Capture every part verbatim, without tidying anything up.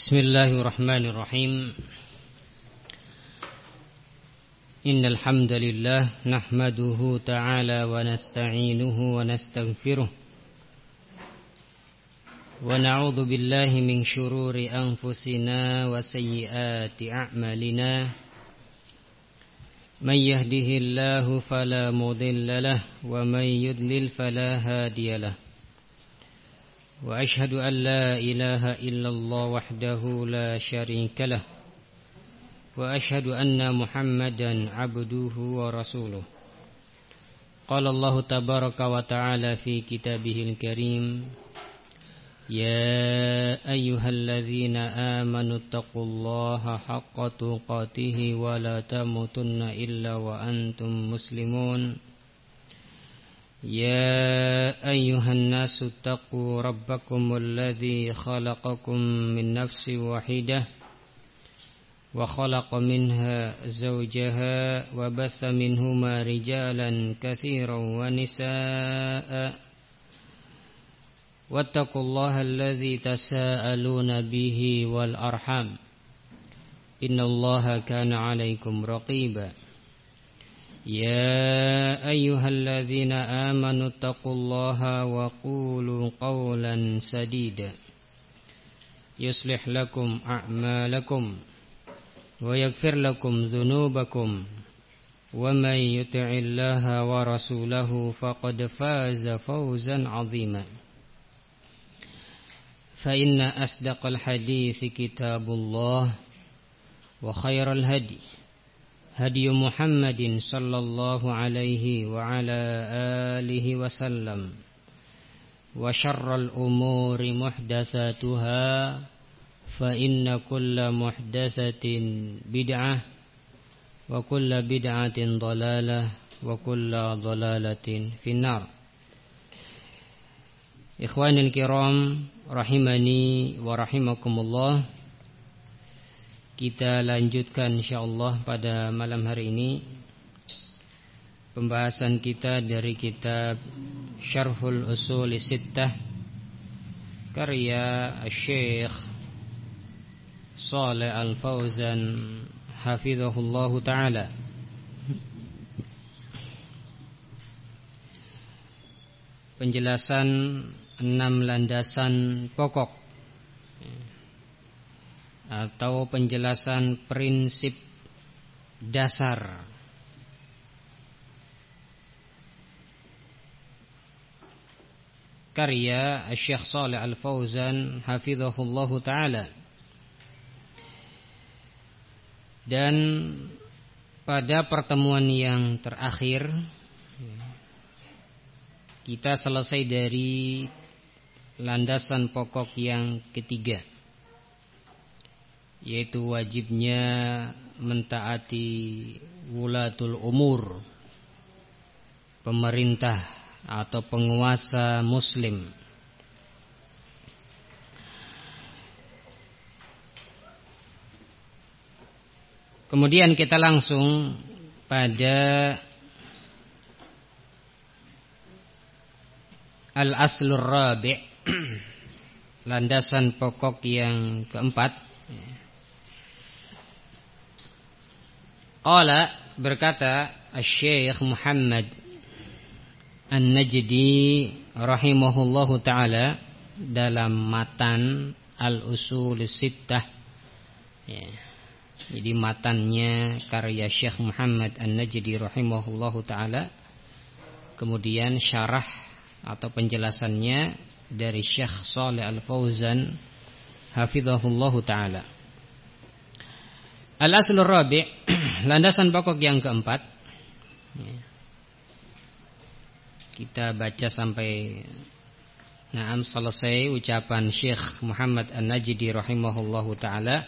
Bismillahirrahmanirrahim. Innal hamdalillah nahmaduhu ta'ala wa nasta'inuhu wa nastaghfiruh wa na'udzu billahi min shururi anfusina wa sayyiati a'malina. May yahdihillahu fala mudilla lahu wa may yudlil fala hadiya lahu. Wa ashhadu an la ilaha illallah wahdahu la syarika lah. Wa ashhadu anna Muhammadan abduhu wa rasuluh. Qala Allah tabaraka wa ta'ala fi kitabihil karim, ya ayyuhalladzina amanu taqullaha haqqa tuqatih wa la tamutunna illa wa antum muslimun. يا أيها الناس اتقوا ربكم الذي خلقكم من نفس واحدة وخلق منها زوجها وبث منهما رجالا كثيرا ونساء واتقوا الله الذي تساءلون به والأرحام إن الله كان عليكم رقيبا. يا أيها الذين آمنوا اتقوا الله وقولوا قولا سديدا يصلح لكم أعمالكم ويغفر لكم ذنوبكم ومن يطع الله ورسوله فقد فاز فوزا عظيما. فإن أصدق الحديث كتاب الله وخير الهدي هدي محمد صلى الله عليه وعلى آله وسلم وشر الأمور محدثاتها فإن كل محدثة بدعة وكل بدعة ضلالة وكل ضلالة في النار. Ikhwanil kiram rahimani wa rahimakumullah. Kita lanjutkan insyaallah pada malam hari ini pembahasan kita dari kitab Syarhul Ushul Sittah karya Syekh Shalih Al-Fauzan hafizahullahu taala. Penjelasan enam landasan pokok atau penjelasan prinsip dasar karya Syekh Shalih Al-Fauzan hafizahullahu taala. Dan pada pertemuan yang terakhir kita selesai dari landasan pokok yang ketiga, yaitu wajibnya mentaati wulatul umur, pemerintah atau penguasa muslim. Kemudian kita langsung pada al-aslur rabi', landasan pokok yang keempat. Qala, berkata Syekh Muhammad An-Najdi rahimahullahu ta'ala dalam matan Al-Ushul Sittah ya. Jadi matannya karya Syekh Muhammad An-Najdi rahimahullahu ta'ala, kemudian syarah atau penjelasannya dari Syekh Shalih Al-Fauzan hafizahullahu ta'ala. Al-aslur rabi', landasan pokok yang keempat. Kita baca sampai naam selesai ucapan Syekh Muhammad An-Najdi rahimahullahu taala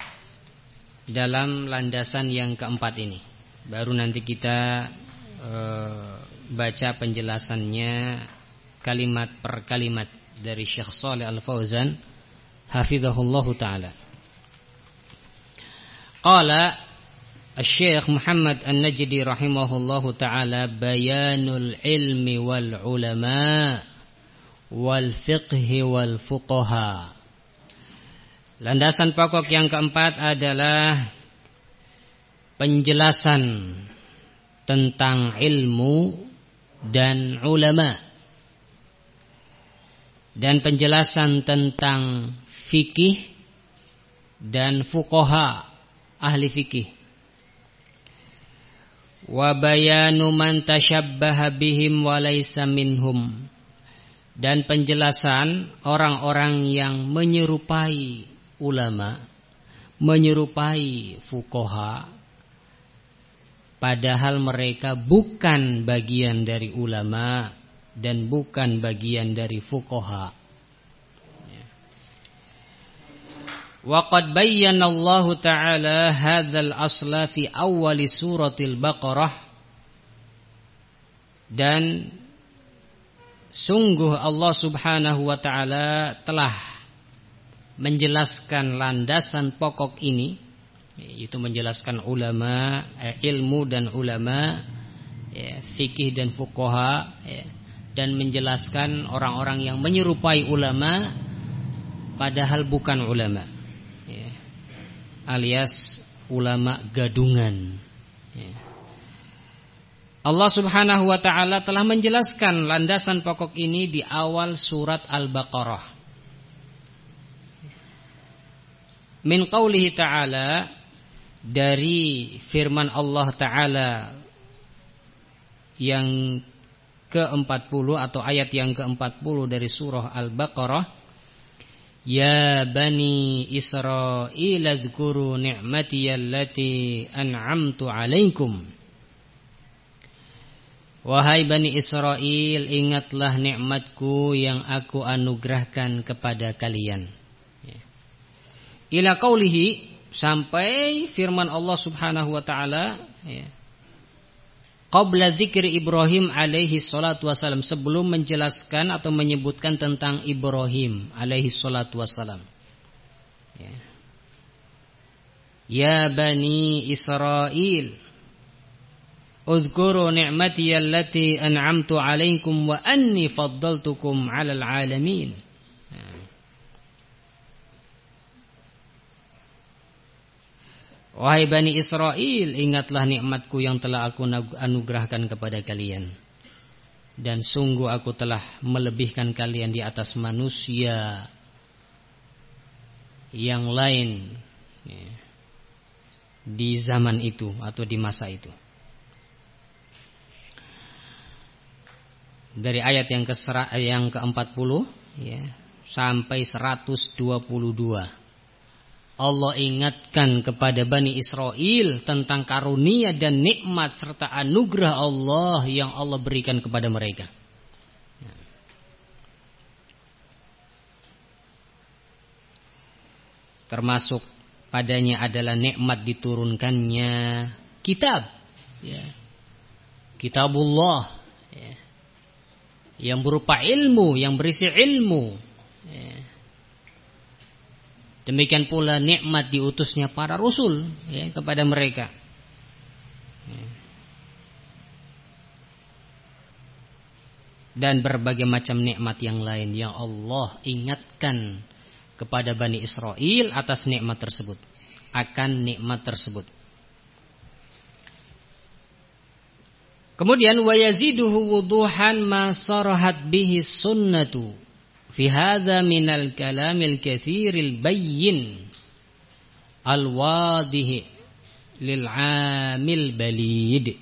dalam landasan yang keempat ini. Baru nanti kita e, baca penjelasannya kalimat per kalimat dari Syekh Shalih Al-Fauzan hafizahullahu taala. Qala Syekh Muhammad An-Najdi rahimahullahu ta'ala, bayanul ilmi wal ulama wal fiqhi wal fuqaha. Landasan pokok yang keempat adalah penjelasan tentang ilmu dan ulama, dan penjelasan tentang fikih dan fuqaha, ahli fikih. Wa bayanu man tashabbaha bihim wa laysa minhum, dan penjelasan orang-orang yang menyerupai ulama, menyerupai fuqaha, padahal mereka bukan bagian dari ulama dan bukan bagian dari fuqaha. Wa qad bayyana Allah Ta'ala hadzal asla fi awal suratil Baqarah, dan sungguh Allah Subhanahu wa Ta'ala telah menjelaskan landasan pokok ini, yaitu menjelaskan ulama, eh, ilmu dan ulama, ya, fikih dan fuqaha, ya, dan menjelaskan orang-orang yang menyerupai ulama padahal bukan ulama, ya, alias ulama gadungan, ya. Allah Subhanahu wa Ta'ala telah menjelaskan landasan pokok ini di awal surat Al-Baqarah. Min qawlihi ta'ala, dari firman Allah Ta'ala yang keempat puluh atau ayat yang keempat puluh dari surah Al-Baqarah, Ya bani Israil adhkuru ni'mati allati an'amtu alaikum. Wahai Bani Israel, ingatlah nikmatku yang aku anugerahkan kepada kalian. Ila qaulihi, sampai firman Allah Subhanahu wa Ta'ala, ya, qabla dzikri Ibrahim alaihi salatu wassalam, sebelum menjelaskan atau menyebutkan tentang Ibrahim alaihi salatu wassalam, ya. Ya Bani Israel, udhkuru ni'mati allati an'amtu alaikum wa anni faddaltukum 'alal 'alamin. Wahai Bani Israel, ingatlah nikmatku yang telah aku anugerahkan kepada kalian, dan sungguh aku telah melebihkan kalian di atas manusia yang lain, ya, di zaman itu atau di masa itu. Dari ayat yang ke yang keempat puluh, ya, sampai seratus dua puluh dua. Allah ingatkan kepada Bani Israel tentang karunia dan nikmat serta anugerah Allah yang Allah berikan kepada mereka. Termasuk padanya adalah nikmat diturunkannya kitab, ya, kitabullah, ya, yang berupa ilmu, yang berisi ilmu, ya. Demikian pula nikmat diutusnya para rasul, ya, kepada mereka. Dan berbagai macam nikmat yang lain yang Allah ingatkan kepada Bani Israel atas nikmat tersebut, akan nikmat tersebut. Kemudian wa yaziduhu wuduhan ma sarahat bihi sunnatu fi hadza minal kalamil katsiril bayyin al wadih lil amil balid.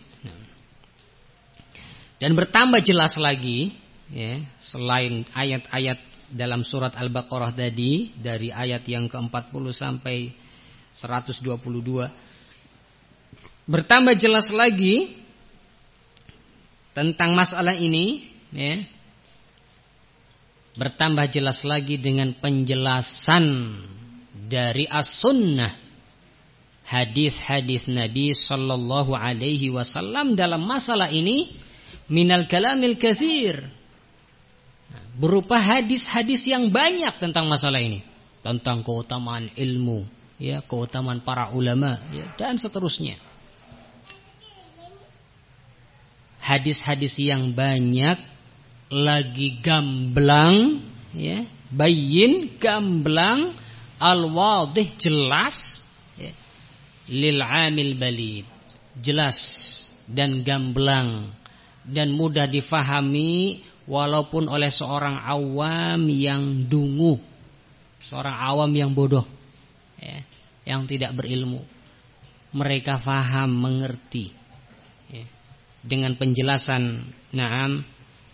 Dan bertambah jelas lagi, ya, selain ayat-ayat dalam surat Al-Baqarah tadi, dari ayat yang keempat puluh sampai seratus dua puluh dua, bertambah jelas lagi tentang masalah ini, ya. Bertambah jelas lagi dengan penjelasan dari as-sunnah, hadis-hadis Nabi sallallahu alaihi wasallam dalam masalah ini, minal kalamil katsir, berupa hadis-hadis yang banyak tentang masalah ini, tentang keutamaan ilmu, ya, keutamaan para ulama, ya, dan seterusnya. Hadis-hadis yang banyak, lagi gamblang, ya, bayyin, gamblang, al-wadih, jelas, ya, lil amil balid, jelas dan gamblang dan mudah difahami walaupun oleh seorang awam yang dungu, seorang awam yang bodoh, ya, yang tidak berilmu. Mereka faham, mengerti, ya, dengan penjelasan na'am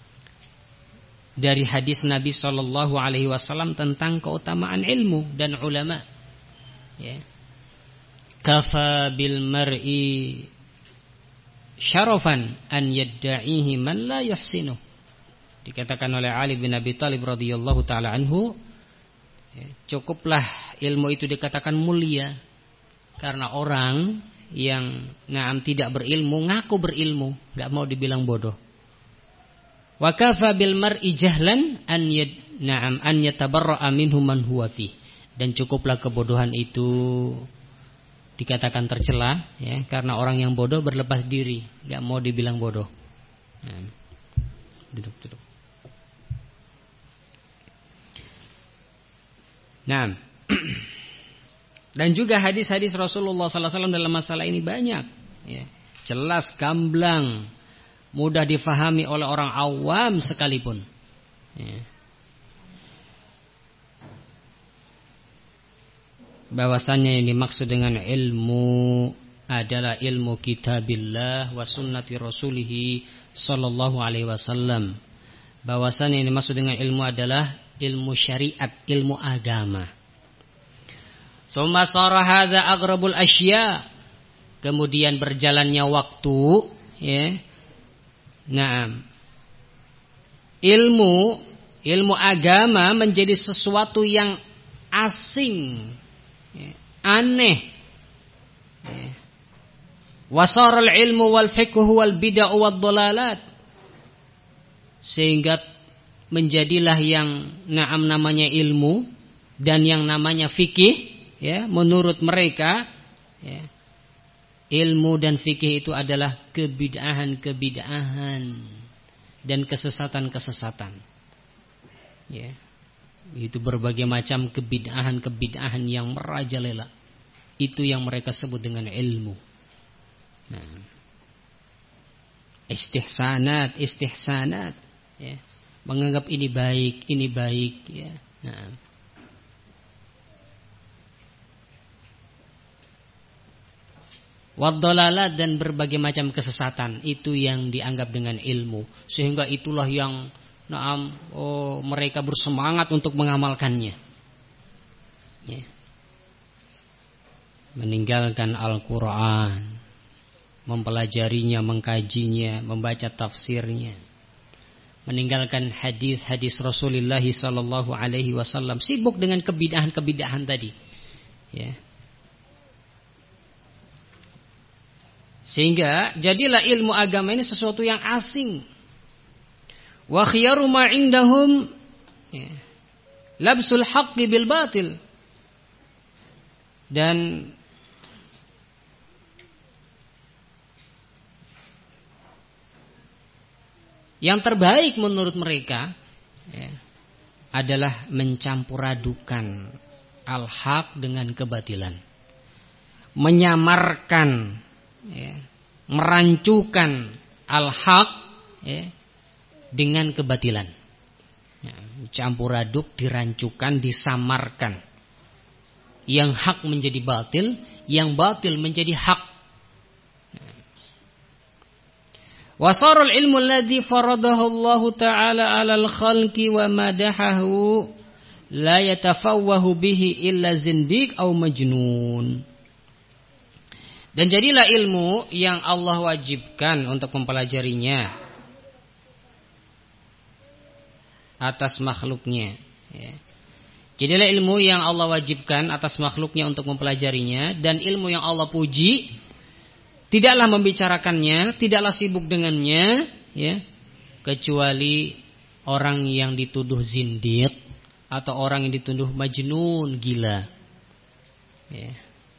dari hadis Nabi Shallallahu Alaihi Wasallam tentang keutamaan ilmu dan ulama. Ya. Kafa bil mar'i syarafan an yadda'ihi man la yuhsinu. Dikatakan oleh Ali bin Abi Thalib radhiyallahu taala anhu, ya, cukuplah ilmu itu dikatakan mulia karena orang yang na'am tidak berilmu ngaku berilmu, enggak mau dibilang bodoh. Wa kafa bil mar'i jahlan an yad na'am an yatabarra'a minhu man huwa fi. Dan cukuplah kebodohan itu dikatakan tercela, ya, karena orang yang bodoh berlepas diri, enggak mau dibilang bodoh. Nah, duduk duduk. Nah, dan juga hadis-hadis Rasulullah sallallahu alaihi wasallam dalam masalah ini banyak, ya, jelas, gamblang, mudah difahami oleh orang awam sekalipun, ya. Bahwasannya yang dimaksud dengan ilmu adalah ilmu kitabillah wa sunnati rasulih sallallahu alaihi wasallam. Bahwasannya yang dimaksud dengan ilmu adalah ilmu syariat, ilmu agama. Summa sara hadza aqrabul asya. Kemudian berjalannya waktu, ya. Naam. Ilmu, ilmu agama menjadi sesuatu yang asing, ya, aneh. Ya. Wasaral ilmu wal fiqhu wal bid'ah wad dhalalat. Sehingga menjadilah yang naam namanya ilmu dan yang namanya fikih, ya, menurut mereka, ya, ilmu dan fikih itu adalah kebid'ahan-kebid'ahan dan kesesatan-kesesatan. Ya. Itu berbagai macam kebid'ahan-kebid'ahan yang merajalela. Itu yang mereka sebut dengan ilmu. Nah. Istihsanat, istihsanat, ya. Menganggap ini baik, ini baik, ya. Nah. Waddalalat dan berbagai macam kesesatan itu yang dianggap dengan ilmu, sehingga itulah yang naam oh, mereka bersemangat untuk mengamalkannya, ya. Meninggalkan Al-Quran, mempelajarinya, mengkajinya, membaca tafsirnya, meninggalkan hadis-hadis Rasulullah sallallahu alaihi wasallam, sibuk dengan kebid'ahan-kebid'ahan tadi, ya. Sehingga jadilah ilmu agama ini sesuatu yang asing. Wa khiyaru ma indahum, ya, labsul haqqi bil batil. Dan yang terbaik menurut mereka, ya, adalah mencampuradukan al-haq dengan kebatilan, menyamarkan, ya, merancukan al-haq, ya, dengan kebatilan, ya, campur aduk, dirancukan, disamarkan. Yang hak menjadi batil, yang batil menjadi hak. Wasarul ilmu alladhi faradahu Allah Ta'ala 'alal khalqi wa madahahu la yatafawwahu bihi illa zindiq aw majnun. Dan jadilah ilmu yang Allah wajibkan untuk mempelajarinya atas makhluknya, ya. Jadilah ilmu yang Allah wajibkan atas makhluknya untuk mempelajarinya, dan ilmu yang Allah puji tidaklah membicarakannya, tidaklah sibuk dengannya, ya, kecuali orang yang dituduh zindiq atau orang yang dituduh majnun, gila, ya.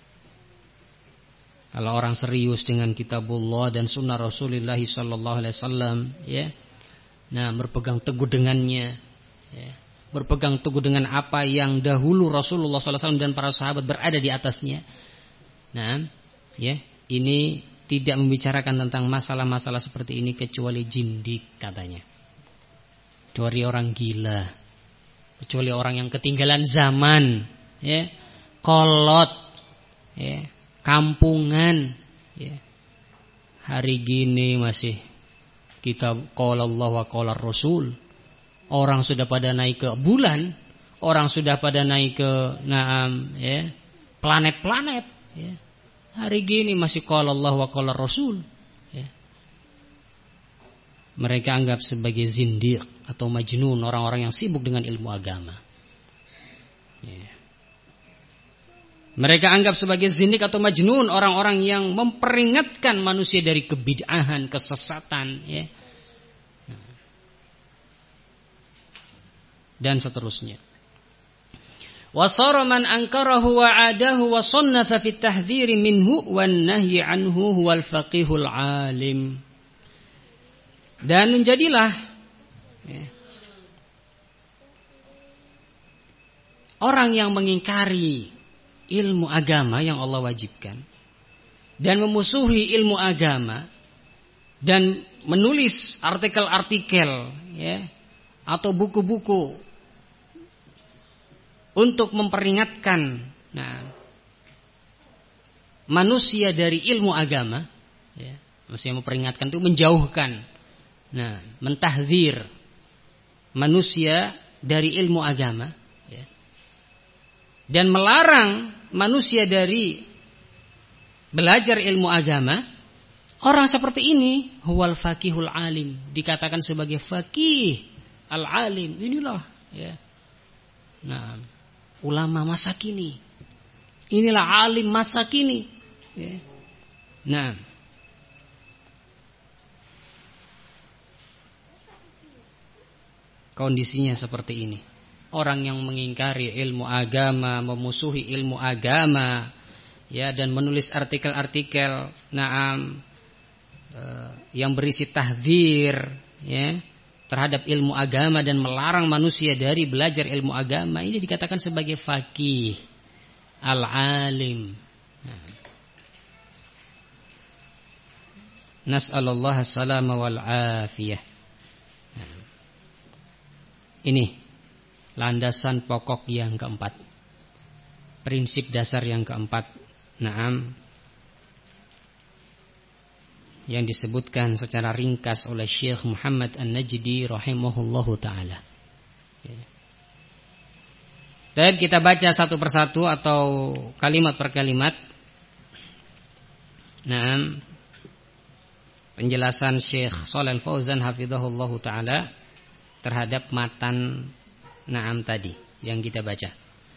Kalau orang serius dengan kitabullah dan sunnah Rasulullah sallallahu alaihi wasallam, ya, nah, berpegang teguh dengannya, ya, berpegang teguh dengan apa yang dahulu Rasulullah sallallahu alaihi wasallam dan para sahabat berada di atasnya. Nah, ya, ini tidak membicarakan tentang masalah-masalah seperti ini kecuali jindik katanya. Kecuali orang gila, kecuali orang yang ketinggalan zaman, ya, kolot, ya, kampungan, ya. Hari gini masih kita qala Allah wa qala Rasul. Orang sudah pada naik ke bulan, orang sudah pada naik ke naam, ya, planet-planet, ya. Hari gini masih qala Allah wa qala Rasul, ya. Mereka anggap sebagai zindiq atau majnun orang-orang yang sibuk dengan ilmu agama, ya. Mereka anggap sebagai zindiq atau majnun orang-orang yang memperingatkan manusia dari kebid'ahan, kesesatan, ya, dan seterusnya. Wasara man ankarahu wa adahu wa sannafa fi tahdhiri minhu wan nahyi anhu huwal faqihul alim. Dan menjadilah, ya, orang yang mengingkari ilmu agama yang Allah wajibkan dan memusuhi ilmu agama dan menulis artikel-artikel, ya, atau buku-buku untuk memperingatkan, nah, manusia dari ilmu agama, ya, maksudnya memperingatkan itu menjauhkan, nah, mentahdzir manusia dari ilmu agama, ya, dan melarang manusia dari belajar ilmu agama. Orang seperti ini huwal faqihul alim, dikatakan sebagai faqih al-alim. Inilah, ya, nah, ulama masa kini. Inilah alim masa kini, ya. Nah, kondisinya seperti ini. Orang yang mengingkari ilmu agama, memusuhi ilmu agama, ya, dan menulis artikel-artikel, naam, eh, yang berisi tahdzir, ya, terhadap ilmu agama dan melarang manusia dari belajar ilmu agama, ini dikatakan sebagai faqih al-alim. Nah. Nas'alullah as-salama wal afiyah. Nah. Ini landasan pokok yang keempat, prinsip dasar yang keempat, naam, yang disebutkan secara ringkas oleh Syekh Muhammad An-Najdi rahimahullahu ta'ala. Baik, kita baca satu persatu atau kalimat per kalimat. Nah, penjelasan Syekh Shalih Al-Fauzan hafizahullahu ta'ala terhadap matan naam tadi yang kita baca.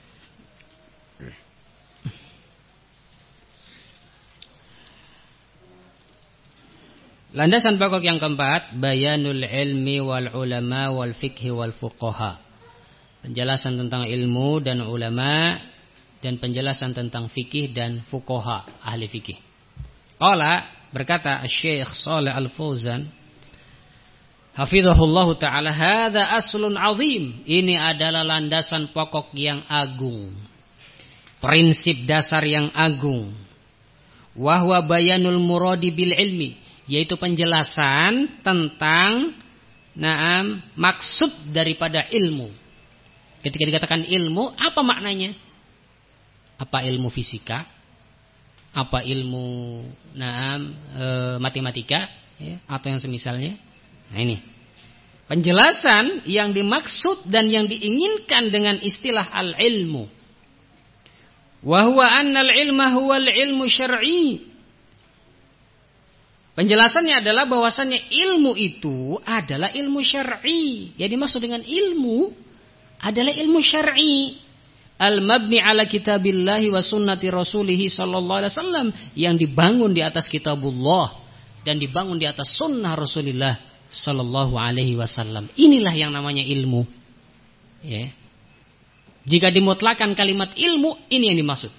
Landasan pokok yang keempat, bayanul ilmi wal ulama wal fikhi wal fuqaha. Penjelasan tentang ilmu dan ulama dan penjelasan tentang fikih dan fuqaha, ahli fikih. Qala, berkata Syekh Shalih Al-Fauzan hafizahullahu ta'ala, hadza aslun azim. Ini adalah landasan pokok yang agung, prinsip dasar yang agung. Wa huwa bayanul muradi bil ilmi, yaitu penjelasan tentang naam maksud daripada ilmu. Ketika dikatakan ilmu, apa maknanya? Apa ilmu fisika? Apa ilmu naam e, matematika, ya, atau yang semisalnya? Nah, ini penjelasan yang dimaksud dan yang diinginkan dengan istilah al-ilmu. Wa huwa annal ilma huwal ilmu syar'i. Penjelasannya adalah bahwasannya ilmu itu adalah ilmu syar'i. Yang dimaksud dengan ilmu adalah ilmu syar'i. Al-mabni ala kitabillahi wa sunnati rasulihi sallallahu alaihi wasallam, yang dibangun di atas kitabullah dan dibangun di atas sunnah Rasulullah sallallahu alaihi wasallam. Inilah yang namanya ilmu. Ya. Jika dimutlakan kalimat ilmu, ini yang dimaksud.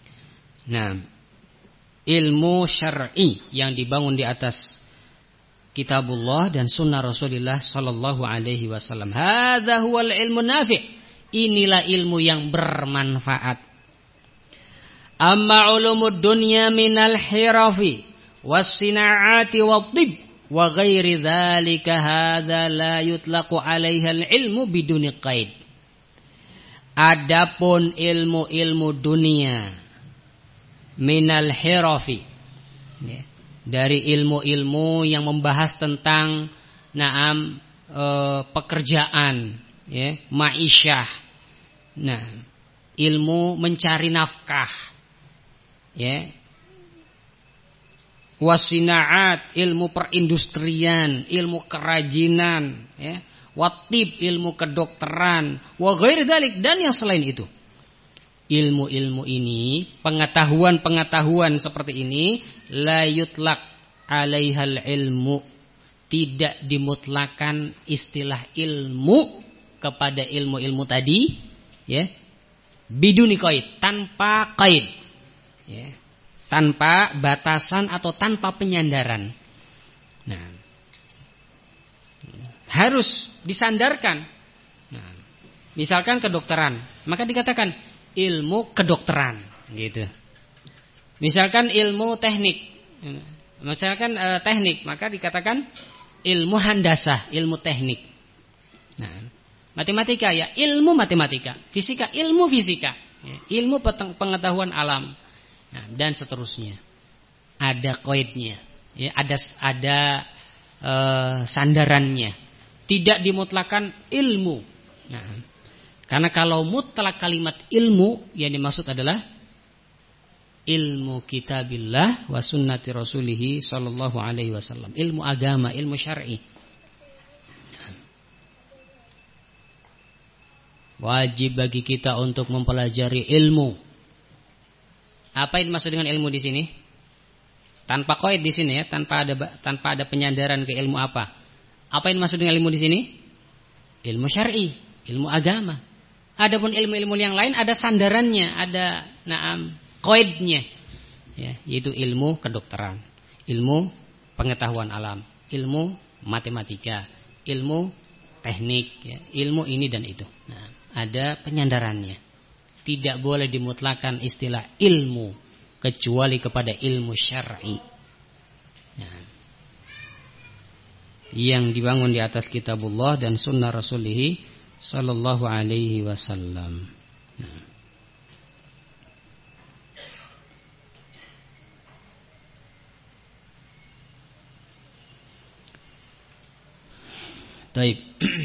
Nah, ilmu syar'i yang dibangun di atas kitabullah dan sunnah Rasulullah sallallahu alaihi wasallam. Hadza huwal ilmu nafi'. Inilah ilmu yang bermanfaat. Amma ulumud dunya minal hirafi was-sina'ati wat-tibb wa ghairi dzalika hadza la yutlaqu 'alaiha al-ilmu biduni qaid. Adapun ilmu-ilmu dunia minal hirafi, ya, dari ilmu-ilmu yang membahas tentang naam e, pekerjaan, ya, ma'isyah. Nah, ilmu mencari nafkah, ya. Wasina'at, ilmu perindustrian, ilmu kerajinan, ya. Watib, ilmu kedokteran, wa ghairi dzalik, dan yang selain itu. Ilmu-ilmu ini, pengetahuan-pengetahuan seperti ini, la yutlaq 'alaihal ilmu, tidak dimutlakan istilah ilmu kepada ilmu-ilmu tadi, ya. Biduni qaid, tanpa qaid, ya. Tanpa batasan atau tanpa penyandaran. Nah, harus disandarkan. Nah, misalkan kedokteran, maka dikatakan ilmu kedokteran, gitu. Misalkan ilmu teknik, misalkan eh, teknik, maka dikatakan ilmu handasah, ilmu teknik. Nah, matematika ya ilmu matematika, fisika ilmu fisika, ya, ilmu pengetahuan alam, nah, dan seterusnya. Ada qaidnya, ya, ada ada eh, sandarannya. Tidak dimutlakan ilmu. Nah, karena kalau mutlak kalimat ilmu, yang dimaksud adalah ilmu kitabillah wa sunnati rasulihi sallallahu alaihi wasallam. Ilmu agama, ilmu syar'i. Wajib bagi kita untuk mempelajari ilmu. Apa yang dimaksud dengan ilmu di sini? Tanpa qaid di sini, ya, tanpa ada tanpa ada penyandaran ke ilmu apa. Apa yang dimaksud dengan ilmu di sini? Ilmu syar'i, ilmu agama. Adapun ilmu-ilmu yang lain ada sandarannya, ada naam qaidnya, ya, yaitu ilmu kedokteran, ilmu pengetahuan alam, ilmu matematika, ilmu teknik, ya, ilmu ini dan itu. Nah, ada penyandarannya. Tidak boleh dimutlakan istilah ilmu kecuali kepada ilmu syar'i. Nah, yang dibangun di atas kitabullah dan sunnah Rasulih sallallahu alaihi wasallam. Nah. Baik.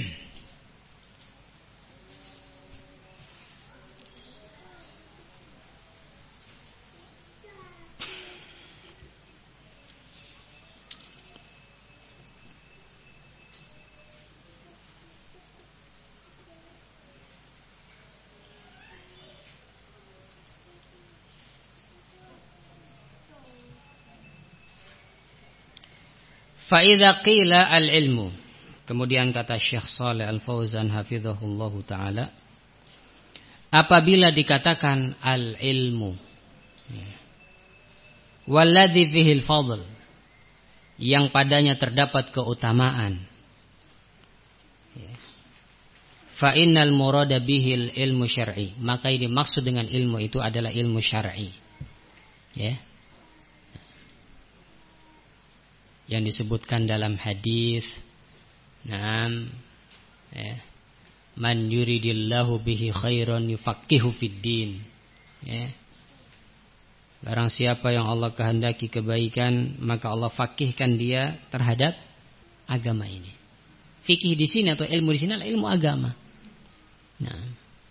Fa'idha qila al-ilmu. Kemudian kata Syekh Shalih Al-Fauzan hafizahullahu ta'ala, apabila dikatakan al-ilmu, walladhi fihil fadl, yang padanya terdapat keutamaan, fa'innal murada bihil ilmu syar'i, maka ini maksud dengan ilmu itu adalah ilmu syar'i, ya, yang disebutkan dalam hadis, naam, ya, man yuridillahu bihi khairan yufaqihu fid din, ya, barang siapa yang Allah kehendaki kebaikan maka Allah fakihkan dia terhadap agama ini. Fikih di sini atau ilmu di sini adalah ilmu agama. Nah,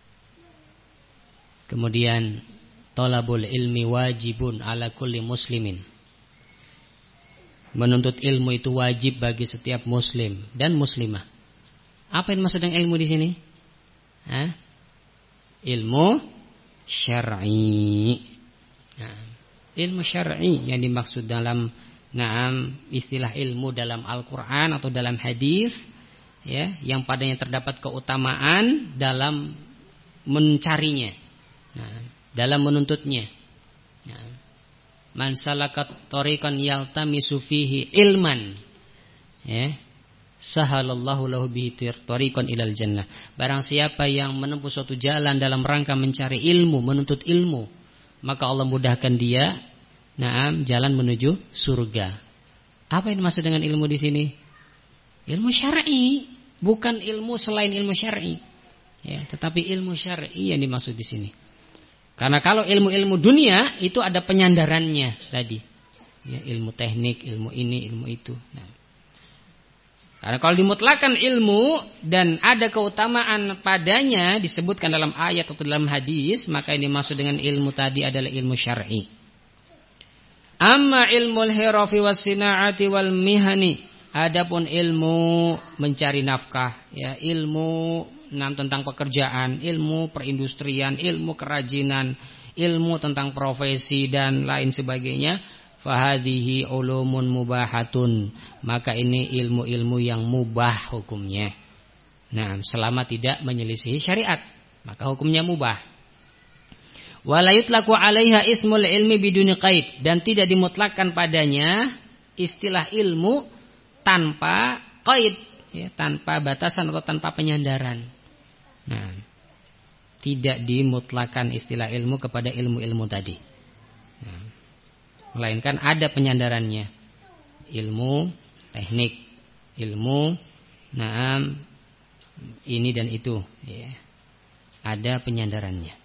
kemudian talabul ilmi wajibun ala kulli muslimin. Menuntut ilmu itu wajib bagi setiap muslim dan muslimah. Apa yang maksud dengan ilmu di sini? Hah? Ilmu syar'i. Nah, ilmu syar'i yang dimaksud dalam naam istilah ilmu dalam Al-Qur'an atau dalam hadis, ya, yang padanya terdapat keutamaan dalam mencarinya, nah, dalam menuntutnya. Nah, man salakat tariqan yaltamisu fihi ilman ya, sahalallahu lahu bihi tariqan ilal jannah. Barang siapa yang menempuh suatu jalan dalam rangka mencari ilmu, menuntut ilmu, maka Allah mudahkan dia, naam, jalan menuju surga. Apa yang dimaksud dengan ilmu di sini? Ilmu syar'i, bukan ilmu selain ilmu syar'i. Ya, tetapi ilmu syar'i yang dimaksud di sini. Karena kalau ilmu-ilmu dunia itu ada penyandarannya tadi. Ya, ilmu teknik, ilmu ini, ilmu itu. Nah. Karena kalau dimutlakan ilmu dan ada keutamaan padanya disebutkan dalam ayat atau dalam hadis, maka ini maksud dengan ilmu tadi adalah ilmu syar'i. Amma ilmu al-hirafi was-sina'ati wal mihani, adapun ilmu mencari nafkah, ya, ilmu nam tentang pekerjaan, ilmu perindustrian, ilmu kerajinan, ilmu tentang profesi dan lain sebagainya, fahadhihi ulumun mubahatun, maka ini ilmu-ilmu yang mubah hukumnya. Nah, selama tidak menyelisihi syariat, maka hukumnya mubah. Wala yutlaqu 'alaiha ismul ilmi biduni qaid, dan tidak dimutlakkan padanya istilah ilmu tanpa qaid, ya, tanpa batasan atau tanpa penyandaran. Nah, tidak dimutlakkan istilah ilmu kepada ilmu-ilmu tadi. Nah, melainkan ada penyandarannya. Ilmu teknik, ilmu naam ini dan itu, ya. Ada penyandarannya.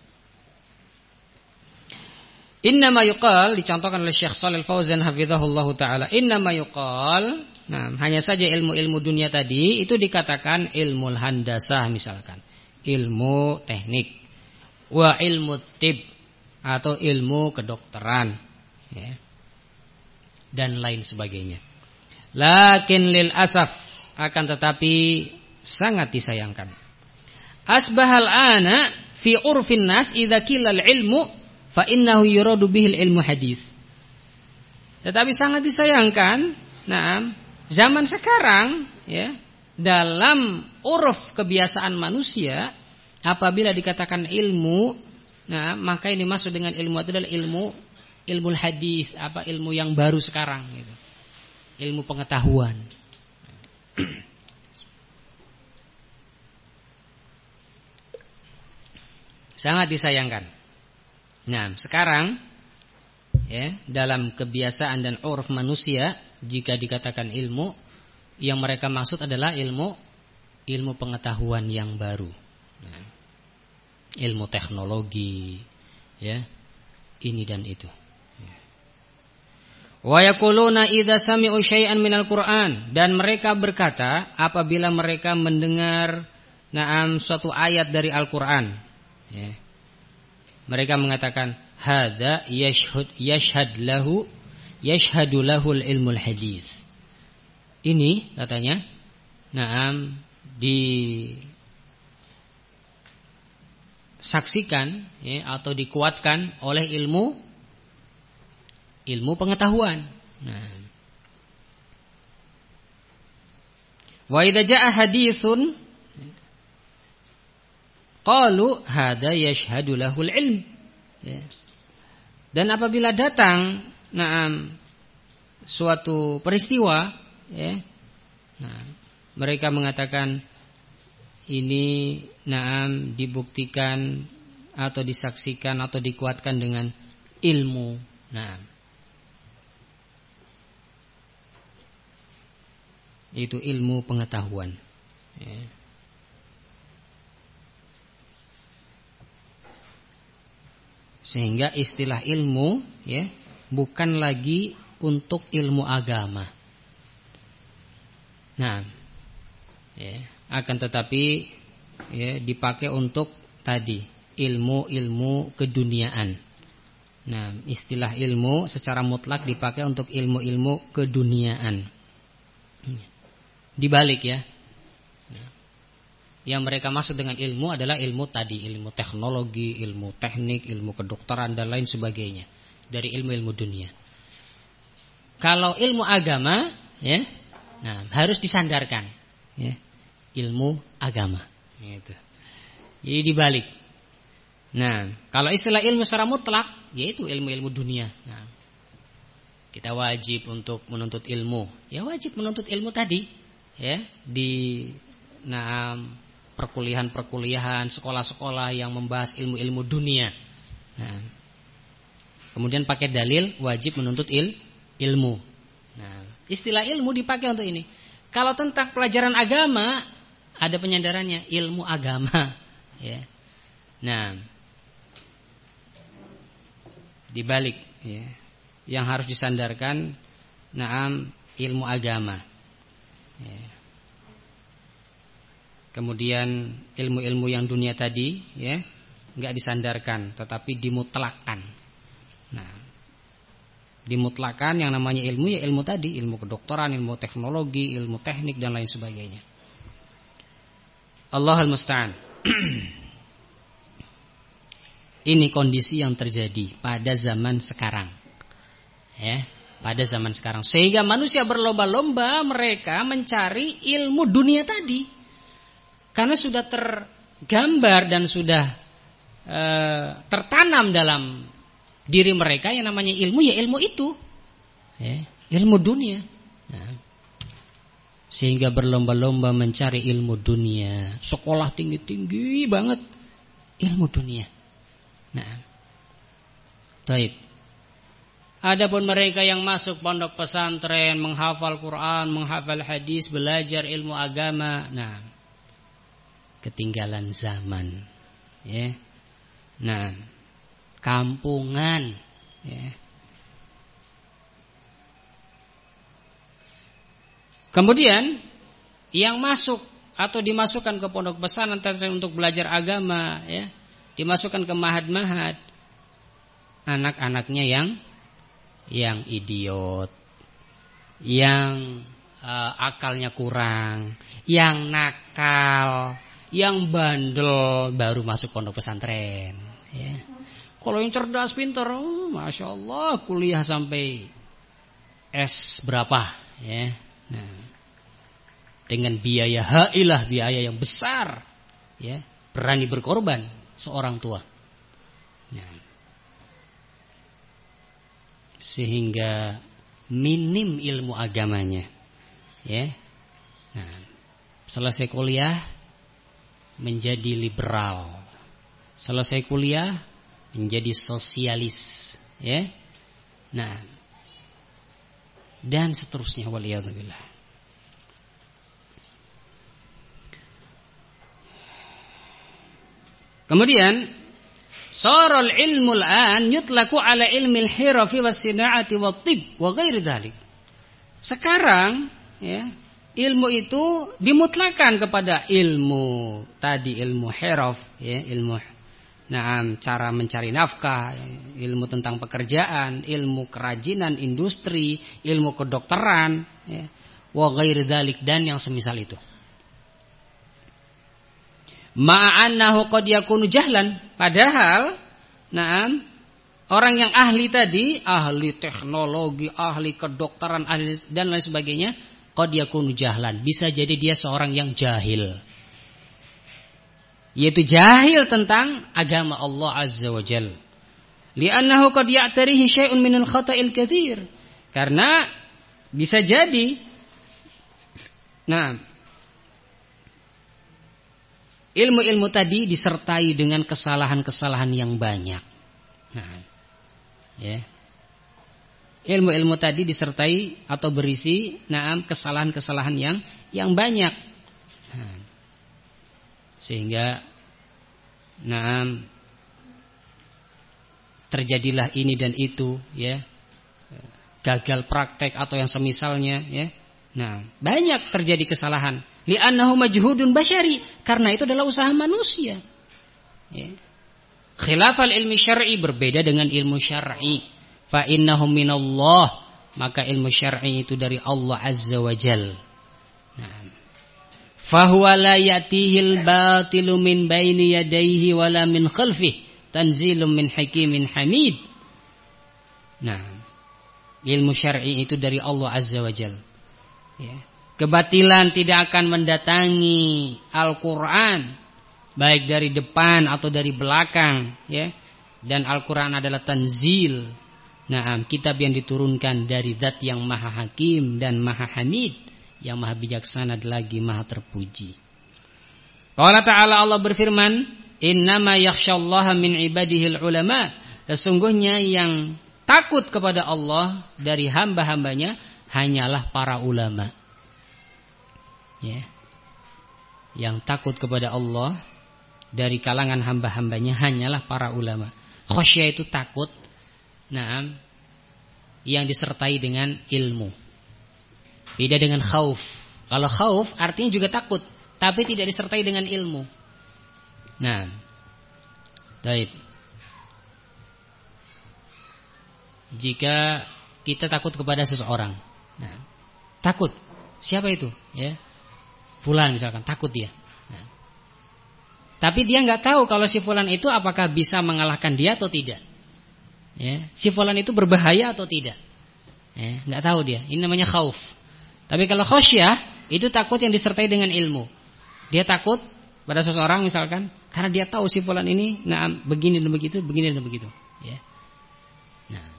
Innama yuqal, dicontohkan oleh Syekh Shalih Al-Fauzan hafizahullahu taala, innama yuqal, nah, hanya saja ilmu-ilmu dunia tadi itu dikatakan ilmu handasah misalkan, ilmu teknik, wa ilmu tib atau ilmu kedokteran, ya, dan lain sebagainya. Lakin lil asaf, akan tetapi sangat disayangkan, asbahal ana fi urfin nas idza qilal ilmu fa innahu yuradu bihil ilmu hadis. Tetapi sangat disayangkan, nah, zaman sekarang, ya, dalam uruf kebiasaan manusia, apabila dikatakan ilmu, nah, maka ini masuk dengan ilmu itu adalah ilmu ilmu hadis, apa ilmu yang baru sekarang, gitu. Ilmu pengetahuan. Sangat disayangkan. Nah, sekarang, ya, dalam kebiasaan dan uruf manusia, jika dikatakan ilmu, yang mereka maksud adalah ilmu ilmu pengetahuan yang baru, nah, ilmu teknologi, ya, ini dan itu. Wa yaquluna idza sami'u syai'an minal Qur'an, dan mereka berkata apabila mereka mendengar, na'am, suatu ayat dari Al-Qur'an, ya, mereka mengatakan hadza yashhad yashhad lahu yashhadu lahul ilmul hadis. Ini katanya, na'am, disaksikan, ya, atau dikuatkan oleh ilmu ilmu pengetahuan. Nah, wa idza jaa haditsun qalu hadza yashhadu lahul ilm, ya. Dan apabila datang, na'am, suatu peristiwa, ya, nah, mereka mengatakan ini, na'am, dibuktikan atau disaksikan atau dikuatkan dengan ilmu. Nah, itu ilmu pengetahuan, ya. Sehingga istilah ilmu, ya, bukan lagi untuk ilmu agama. Nah, ya, akan tetapi, ya, dipakai untuk tadi ilmu-ilmu keduniaan. Nah, istilah ilmu secara mutlak dipakai untuk ilmu-ilmu keduniaan. Dibalik, ya. Yang mereka maksud dengan ilmu adalah ilmu tadi, ilmu teknologi, ilmu teknik, ilmu kedokteran dan lain sebagainya, dari ilmu-ilmu dunia. Kalau ilmu agama, ya, nah, harus disandarkan, ya, ilmu agama, gitu. Jadi dibalik. Nah, kalau istilah ilmu secara mutlak, yaitu ilmu-ilmu dunia. Nah, kita wajib untuk menuntut ilmu. Ya wajib menuntut ilmu tadi, ya, di nah, perkuliahan-perkuliahan, sekolah-sekolah yang membahas ilmu-ilmu dunia. Nah, kemudian pakai dalil wajib menuntut il, ilmu. Nah, istilah ilmu dipakai untuk ini. Kalau tentang pelajaran agama ada penyandarannya, ilmu agama, ya. Nah, dibalik, ya, yang harus disandarkan, naam, ilmu agama. Ya. Kemudian ilmu-ilmu yang dunia tadi, ya, nggak disandarkan, tetapi dimutlakkan. Nah, dimutlakkan yang namanya ilmu ya ilmu tadi, ilmu kedokteran, ilmu teknologi, ilmu teknik dan lain sebagainya. Allahul musta'an. Ini kondisi yang terjadi pada zaman sekarang, ya, pada zaman sekarang. Sehingga manusia berlomba-lomba mereka mencari ilmu dunia tadi, karena sudah tergambar dan sudah e, tertanam dalam diri mereka yang namanya ilmu ya ilmu itu, ya, ilmu dunia. Nah, sehingga berlomba-lomba mencari ilmu dunia, sekolah tinggi-tinggi banget ilmu dunia. Nah, baik. Adapun mereka yang masuk pondok pesantren, menghafal Quran, menghafal hadis, belajar ilmu agama, nah, ketinggalan zaman, ya. Nah, kampungan, ya. Kemudian yang masuk atau dimasukkan ke pondok pesantren untuk belajar agama, ya, dimasukkan ke mahad-mahad, anak-anaknya yang yang idiot, yang uh, akalnya kurang, yang nakal, yang bandel, baru masuk pondok pesantren, ya. Kalau yang cerdas pintar, oh, masya Allah, kuliah sampai S berapa, ya. Nah, dengan biaya hailah, biaya yang besar, ya, berani berkorban seorang tua. Nah, sehingga minim ilmu agamanya, ya. Nah, selesai kuliah menjadi liberal, selesai kuliah menjadi sosialis, ya. Nah, dan seterusnya, waliyadzubillah. Kemudian sarul ilmu al-an yutlaku ala ilmi al-hirafi was-sina'ati wat-tibb wa ghairi dzalik. Sekarang, ya, ilmu itu dimutlakan kepada ilmu tadi, ilmu hiraf, ya, ilmu Nah, cara mencari nafkah, ilmu tentang pekerjaan, ilmu kerajinan, industri, ilmu kedokteran, ya, wa ghairi dzalik, dan yang semisal itu. Ma'annahu qad yakunu jahlan, padahal, na'am, orang yang ahli tadi, ahli teknologi, ahli kedokteran, ahli dan lain sebagainya, qad yakunu jahlan, bisa jadi dia seorang yang jahil. Yaitu jahil tentang agama Allah Azza wa Jalla. Li'annahu qad ya'tarihi syai'un minal khata'il katsir. Karena bisa jadi, nah, ilmu-ilmu tadi disertai dengan kesalahan-kesalahan yang banyak. Nah, ya. Ilmu-ilmu tadi disertai atau berisi, nah, kesalahan-kesalahan yang yang banyak. Nah, sehingga, nah, terjadilah ini dan itu, ya, gagal praktek atau yang semisalnya, ya. Nah, banyak terjadi kesalahan. Li'annahu majhudun basyari, karena itu adalah usaha manusia. Ya. Khilafal ilmi syar'i, berbeda dengan ilmu syar'i. Fa innahum minallah, maka ilmu syar'i itu dari Allah Azza wa Jalla. Nah, fahuwa la yatihil batilu min baini yadayhi wala min khalfih, tanzilum min hakimin hamid. Nah, ilmu syar'i itu dari Allah Azza wa Jalla, ya. Kebatilan tidak akan mendatangi Al-Quran, baik dari depan atau dari belakang, ya. Dan Al-Quran adalah tanzil, Nah, kitab yang diturunkan dari Zat yang Maha Hakim dan Maha Hamid, yang Maha Bijaksana lagi Maha Terpuji. Qala ta'ala, Allah berfirman, innama yakhsyallaha min ibadihil ulama. Sesungguhnya yang takut kepada Allah dari hamba-hambanya hanyalah para ulama. Ya. Yang takut kepada Allah dari kalangan hamba-hambanya hanyalah para ulama. Khasyah itu takut, nah, yang disertai dengan ilmu. Beda dengan khauf. Kalau khauf artinya juga takut, tapi tidak disertai dengan ilmu. Nah, baik. Jika kita takut kepada seseorang, nah, takut, siapa itu? Ya, fulan misalkan, takut dia. Nah, tapi dia nggak tahu kalau si fulan itu apakah bisa mengalahkan dia atau tidak. Ya, si fulan itu berbahaya atau tidak. Ya, nggak tahu dia. Ini namanya khauf. Tapi kalau khasyah itu takut yang disertai dengan ilmu. Dia takut pada seseorang misalkan karena dia tahu si fulan ini, nah, begini dan begitu, begini dan begitu. Ya. Nah,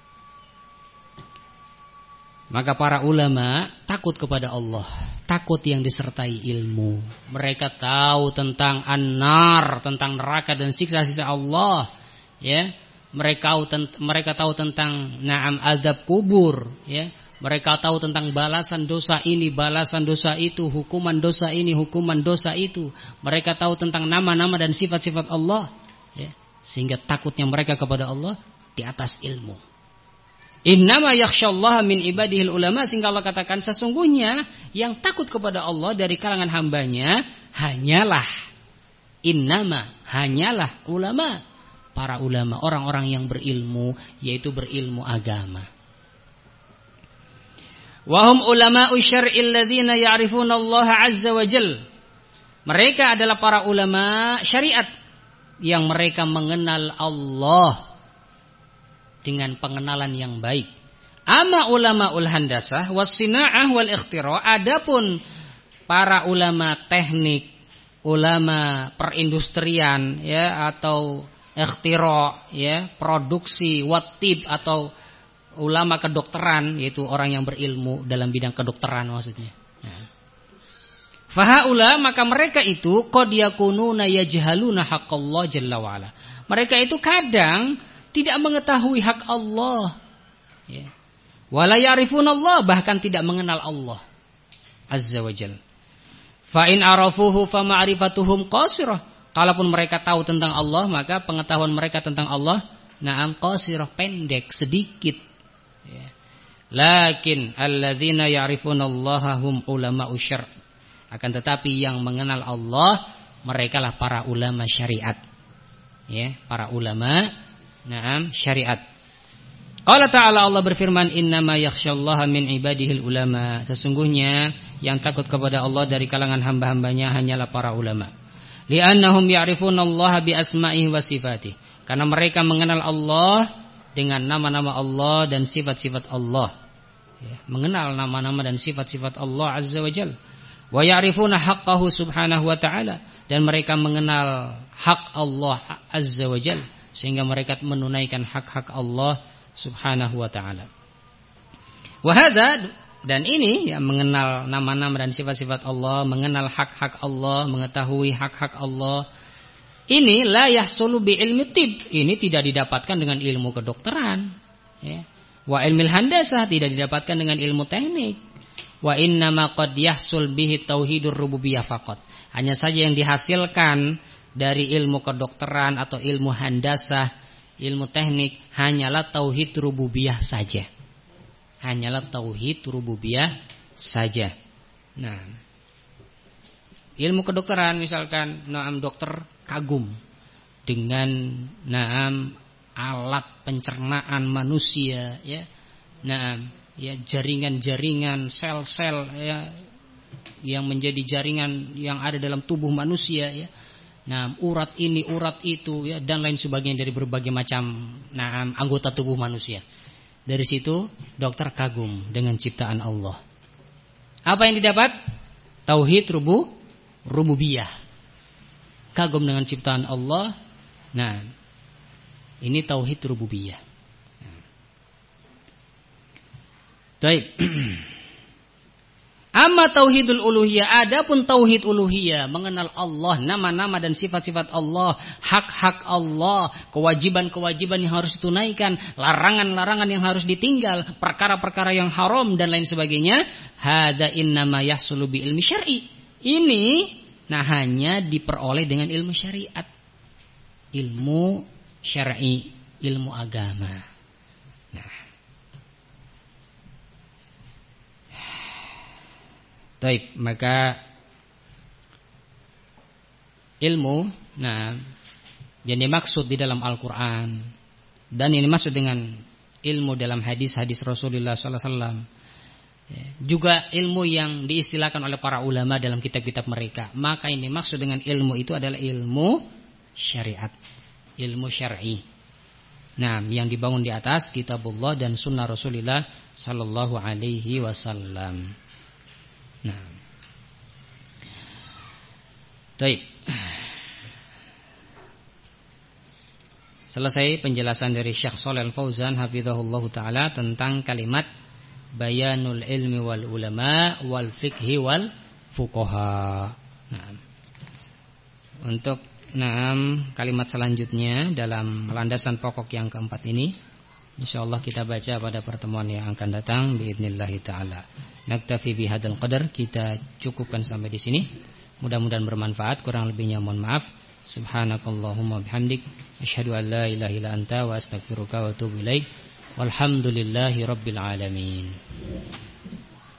maka para ulama takut kepada Allah, takut yang disertai ilmu. Mereka tahu tentang an-nar, tentang neraka dan siksa-siksa Allah. Ya, mereka mereka tahu tentang na'am azab kubur. Ya, mereka tahu tentang balasan dosa ini, balasan dosa itu, hukuman dosa ini, hukuman dosa itu. Mereka tahu tentang nama-nama dan sifat-sifat Allah. Ya, sehingga takutnya mereka kepada Allah di atas ilmu. Innama yakhsyallaha min ibadihil ulama, sehingga Allah katakan sesungguhnya yang takut kepada Allah dari kalangan hambanya hanyalah innama hanyalah ulama, para ulama, orang-orang yang berilmu, yaitu berilmu agama. Wahum ulama'u syar'il ladzina ya'rifuna Allah azza wa jalla. Mereka adalah para ulama syariat yang mereka mengenal Allah dengan pengenalan yang baik. Ama ulama ul handasah was-sina'ah wal ikhtira, adapun para ulama teknik, ulama perindustrian, ya, atau ikhtira, ya, produksi, watib, atau ulama kedokteran, yaitu orang yang berilmu dalam bidang kedokteran maksudnya. Nah. Fahaula, maka mereka itu qad yakununa yajhaluna haqqallah jalla wa ala. Mereka itu kadang tidak mengetahui hak Allah, ya. Wala ya'rifunallah, bahkan tidak mengenal Allah azza wa jalla. Fa in arafuhu fa ma'rifatuhum qasirah. Kalaupun mereka tahu tentang Allah, maka pengetahuan mereka tentang Allah na'am qasirah, pendek, sedikit, ya. Lakin alladzina ya'rifunallaha hum ulama'u syar'. Akan tetapi yang mengenal Allah merekalah para ulama syariat, ya, para ulama na'am syariat. Qala ta'ala, Allah berfirman, innama yakhsyallaha min ibadihil ulama. Sesungguhnya yang takut kepada Allah dari kalangan hamba-hambanya hanyalah para ulama. Li'annahum ya'rifunallaha bi asma'ihi wa sifatihi. Karena mereka mengenal Allah dengan nama-nama Allah dan sifat-sifat Allah. Ya, mengenal nama-nama dan sifat-sifat Allah azza wa jalla. Wa ya'rifuna haqqahu subhanahu wa ta'ala, dan mereka mengenal hak Allah azza wa jalla, sehingga mereka menunaikan hak-hak Allah subhanahu wa ta'ala. Wahada, dan ini, ya, mengenal nama-nama dan sifat-sifat Allah, mengenal hak-hak Allah, mengetahui hak-hak Allah, ini la yahsulu bi ilmi tib, ini tidak didapatkan dengan ilmu kedokteran, ya. Wa ilmil handasah, tidak didapatkan dengan ilmu teknik. Wa innama qad yahsul bihi tauhidur rububiyah faqat. Hanya saja yang dihasilkan dari ilmu kedokteran atau ilmu handasah, ilmu teknik, hanyalah tauhid rububiyah saja. Hanyalah tauhid rububiyah saja. Nah, ilmu kedokteran misalkan, naam, dokter kagum dengan naam alat pencernaan manusia, ya. Naam, ya, jaringan-jaringan, sel-sel, ya, yang menjadi jaringan yang ada dalam tubuh manusia, ya. Nah, urat ini, urat itu, ya, dan lain sebagainya dari berbagai macam nah, anggota tubuh manusia. Dari situ dokter kagum dengan ciptaan Allah. Apa yang didapat? Tauhid rubu, rububiyah. Kagum dengan ciptaan Allah. Nah, ini tauhid rububiyah. Nah, Baik. Amma tauhidul uluhiyah, adapun tauhid uluhiyah, mengenal Allah, nama-nama dan sifat-sifat Allah, hak-hak Allah, kewajiban-kewajiban yang harus ditunaikan, larangan-larangan yang harus ditinggal, perkara-perkara yang haram dan lain sebagainya. Hada innama yahsulu bi ilmi syar'i. Ini nah hanya diperoleh dengan ilmu syariat. Ilmu syar'i, ilmu agama. Nah. Baik, maka ilmu nah yang dimaksud di dalam Al-Qur'an dan ini maksud dengan ilmu dalam hadis-hadis Rasulullah sallallahu alaihi wasallam, juga ilmu yang diistilahkan oleh para ulama dalam kitab-kitab mereka. Maka ini maksud dengan ilmu itu adalah ilmu syariat, ilmu syar'i. Nah, yang dibangun di atas kitabullah dan sunnah Rasulullah sallallahu alaihi wasallam. Nah, baik. Selesai penjelasan dari Syekh Shalih Al-Fauzan hafizahullah taala tentang kalimat bayanul ilmi wal ulama wal fiqhi wal fuqaha. Nah, untuk enam kalimat selanjutnya dalam landasan pokok yang keempat ini, insyaallah kita baca pada pertemuan yang akan datang biidznillah taala. Naktafi bihadzal qadar, kita cukupkan sampai di sini. Mudah-mudahan bermanfaat, kurang lebihnya mohon maaf. Subhanakallahumma bihamdik asyhadu an la ilaha illa anta wa astaghfiruka wa atubu ilaik. Walhamdulillahi rabbil alamin.